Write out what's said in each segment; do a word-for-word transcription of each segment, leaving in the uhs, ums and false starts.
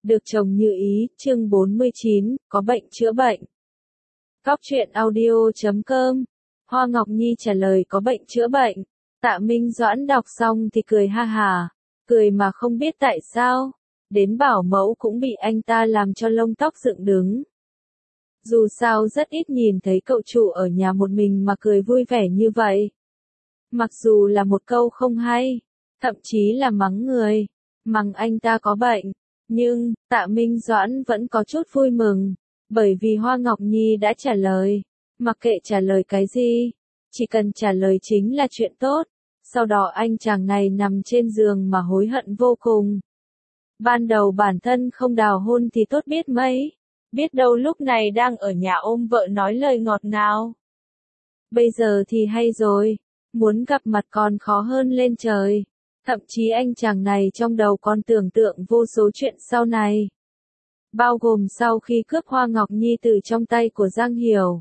Được chồng như ý, chương bốn mươi chín, có bệnh chữa bệnh. Góc truyện audio chấm com. Hoa Ngọc Nhi trả lời có bệnh chữa bệnh. Tạ Minh Doãn đọc xong thì cười ha hà, cười mà không biết tại sao, đến bảo mẫu cũng bị anh ta làm cho lông tóc dựng đứng. Dù sao rất ít nhìn thấy cậu chủ ở nhà một mình mà cười vui vẻ như vậy. Mặc dù là một câu không hay, thậm chí là mắng người, mắng anh ta có bệnh. Nhưng, Tạ Minh Doãn vẫn có chút vui mừng, bởi vì Hoa Ngọc Nhi đã trả lời, mặc kệ trả lời cái gì, chỉ cần trả lời chính là chuyện tốt. Sau đó anh chàng này nằm trên giường mà hối hận vô cùng. Ban đầu bản thân không đào hôn thì tốt biết mấy, biết đâu lúc này đang ở nhà ôm vợ nói lời ngọt ngào. Bây giờ thì hay rồi, muốn gặp mặt còn khó hơn lên trời. Thậm chí anh chàng này trong đầu còn tưởng tượng vô số chuyện sau này. Bao gồm sau khi cướp Hoa Ngọc Nhi từ trong tay của Giang Hiểu.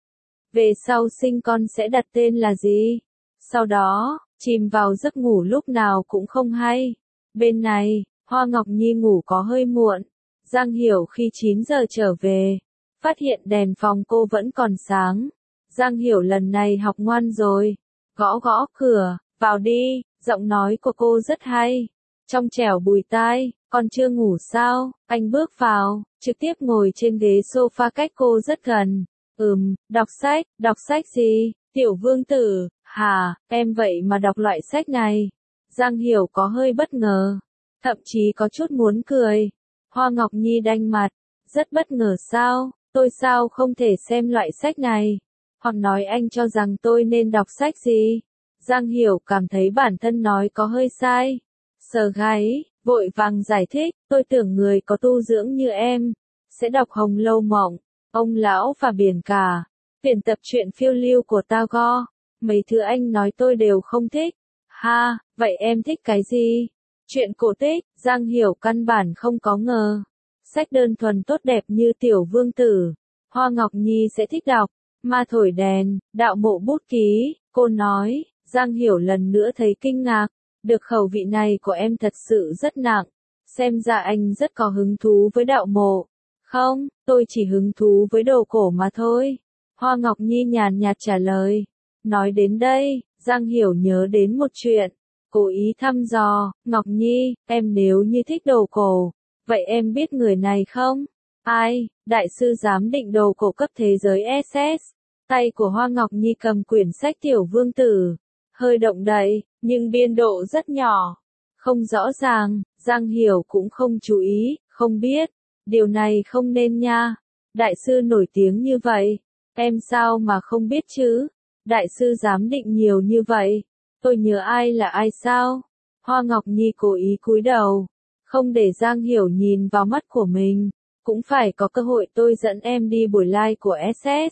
Về sau sinh con sẽ đặt tên là gì? Sau đó, chìm vào giấc ngủ lúc nào cũng không hay. Bên này, Hoa Ngọc Nhi ngủ có hơi muộn. Giang Hiểu khi chín giờ trở về, phát hiện đèn phòng cô vẫn còn sáng. Giang Hiểu lần này học ngoan rồi. Gõ gõ cửa, vào đi. Giọng nói của cô rất hay, trong trẻo bùi tai, còn chưa ngủ sao? Anh bước vào, trực tiếp ngồi trên ghế sofa cách cô rất gần. Ừm, đọc sách, đọc sách gì? Tiểu Vương Tử, hả, em vậy mà đọc loại sách này? Giang Hiểu có hơi bất ngờ, thậm chí có chút muốn cười. Hoa Ngọc Nhi đanh mặt, rất bất ngờ sao? Tôi sao không thể xem loại sách này? Hoặc nói anh cho rằng tôi nên đọc sách gì? Giang Hiểu cảm thấy bản thân nói có hơi sai. Sờ gáy, vội vàng giải thích, tôi tưởng người có tu dưỡng như em, sẽ đọc Hồng Lâu Mộng, Ông Lão và Biển Cả, tuyển tập truyện phiêu lưu của Tagore. Mấy thứ anh nói tôi đều không thích. Ha, vậy em thích cái gì? Chuyện cổ tích, Giang Hiểu căn bản không có ngờ. Sách đơn thuần tốt đẹp như Tiểu Vương Tử, Hoa Ngọc Nhi sẽ thích đọc. Ma Thổi Đèn, Đạo Mộ Bút Ký, cô nói. Giang Hiểu lần nữa thấy kinh ngạc, được khẩu vị này của em thật sự rất nặng, xem ra anh rất có hứng thú với đạo mộ. Không, tôi chỉ hứng thú với đồ cổ mà thôi. Hoa Ngọc Nhi nhàn nhạt trả lời. Nói đến đây, Giang Hiểu nhớ đến một chuyện, cố ý thăm dò, Ngọc Nhi, em nếu như thích đồ cổ, vậy em biết người này không? Ai, đại sư giám định đồ cổ cấp thế giới ét ét. Tay của Hoa Ngọc Nhi cầm quyển sách Tiểu Vương Tử. Hơi động đậy, nhưng biên độ rất nhỏ. Không rõ ràng, Giang Hiểu cũng không chú ý, không biết. Điều này không nên nha. Đại sư nổi tiếng như vậy. Em sao mà không biết chứ? Đại sư giám định nhiều như vậy. Tôi nhớ ai là ai sao? Hoa Ngọc Nhi cố ý cúi đầu. Không để Giang Hiểu nhìn vào mắt của mình. Cũng phải có cơ hội tôi dẫn em đi buổi live của ét ét.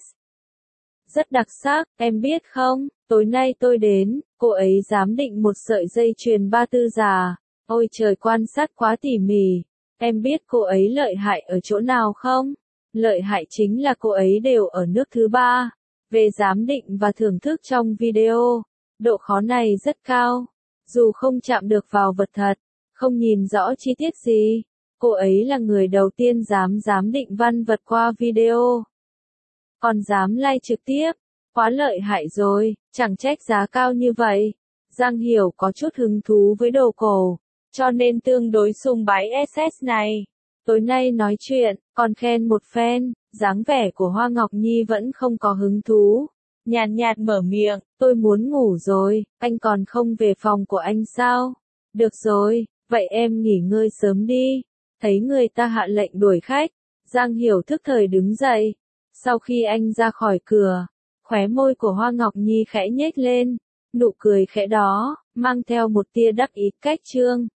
Rất đặc sắc, em biết không? Tối nay tôi đến, cô ấy giám định một sợi dây chuyền ba tư già. Ôi trời, quan sát quá tỉ mỉ. Em biết cô ấy lợi hại ở chỗ nào không? Lợi hại chính là cô ấy đều ở nước thứ ba. Về giám định và thưởng thức trong video, độ khó này rất cao. Dù không chạm được vào vật thật, không nhìn rõ chi tiết gì, cô ấy là người đầu tiên dám giám định văn vật qua video. Còn dám live trực tiếp. Quá lợi hại rồi, chẳng trách giá cao như vậy. Giang Hiểu có chút hứng thú với đồ cổ, cho nên tương đối sùng bái ét ét này. Tối nay nói chuyện, còn khen một phen, dáng vẻ của Hoa Ngọc Nhi vẫn không có hứng thú. Nhàn nhạt mở miệng, tôi muốn ngủ rồi, anh còn không về phòng của anh sao? Được rồi, vậy em nghỉ ngơi sớm đi. Thấy người ta hạ lệnh đuổi khách, Giang Hiểu thức thời đứng dậy. Sau khi anh ra khỏi cửa, khóe môi của Hoa Ngọc Nhi khẽ nhếch lên, nụ cười khẽ đó, mang theo một tia đắc ý cách trương.